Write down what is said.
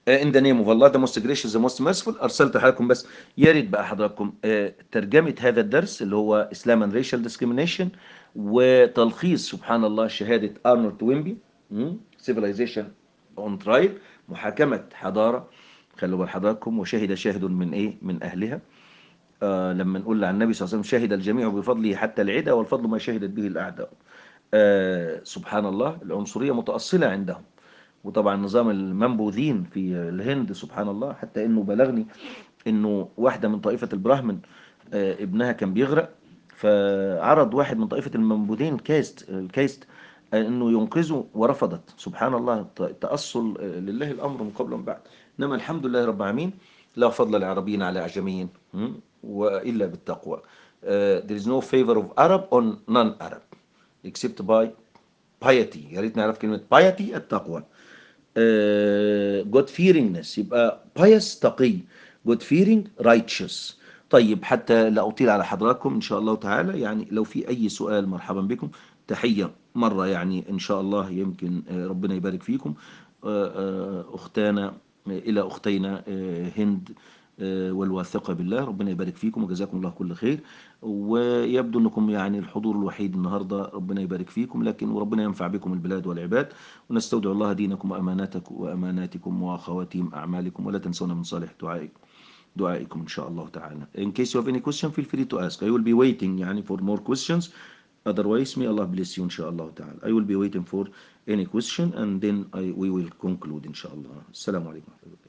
in the name of Allah the most gracious the most merciful. أرسلت لحضراتكم بس يا ريت بقى حضراتكم ترجمة هذا الدرس اللي هو Islam and Racial Discrimination، وتلخيص سبحان الله شهادة أرنولد توينبي Civilization on Trial، محاكمة حضارة. خلوا بال حضراتكم، وشهد شاهد من إيه من أهلها. لما نقول عن النبي صلى الله عليه وسلم شهد الجميع بفضله حتى العدا، والفضل ما شهدت به الأعداء. سبحان الله العنصرية متأصلة عندهم. وطبعا نظام المنبوذين في الهند سبحان الله، حتى انه بلغني انه واحدة من طائفة البراهمن ابنها كان بيغرق، فعرض واحد من طائفة المنبوذين الكايست انه ينقذه ورفضت. سبحان الله تأصل لله الامر من قبل ومن بعد. انما الحمد لله رب العالمين، لا فضل لعربيين على اعجميين والا بالتقوى. there is no favor of Arab on non-Arab except by piety. يا ريت نعرف كلمة piety التقوى. God fearingness يبقى pious تقي، God fearing righteous. طيب حتى لا أطيل على حضراتكم إن شاء الله تعالى، يعني لو في أي سؤال مرحبا بكم. تحية مرة يعني إن شاء الله، يمكن ربنا يبارك فيكم. أختانا إلى أختينا هند والواثقة بالله، ربنا يبارك فيكم وجزاكم الله كل خير. ويبدو أنكم يعني الحضور الوحيد النهاردة، ربنا يبارك فيكم، لكن وربنا ينفع بكم البلاد والعباد. ونستودع الله دينكم وأماناتكم وخواتيم أعمالكم، ولا تنسونا من صالح دعائكم إن شاء الله تعالى. In case you have any question, feel free to ask. I will be waiting يعني for more questions. Otherwise, may Allah bless you إن شاء الله تعالى. I will be waiting for any question and then we will conclude إن شاء الله. السلام عليكم.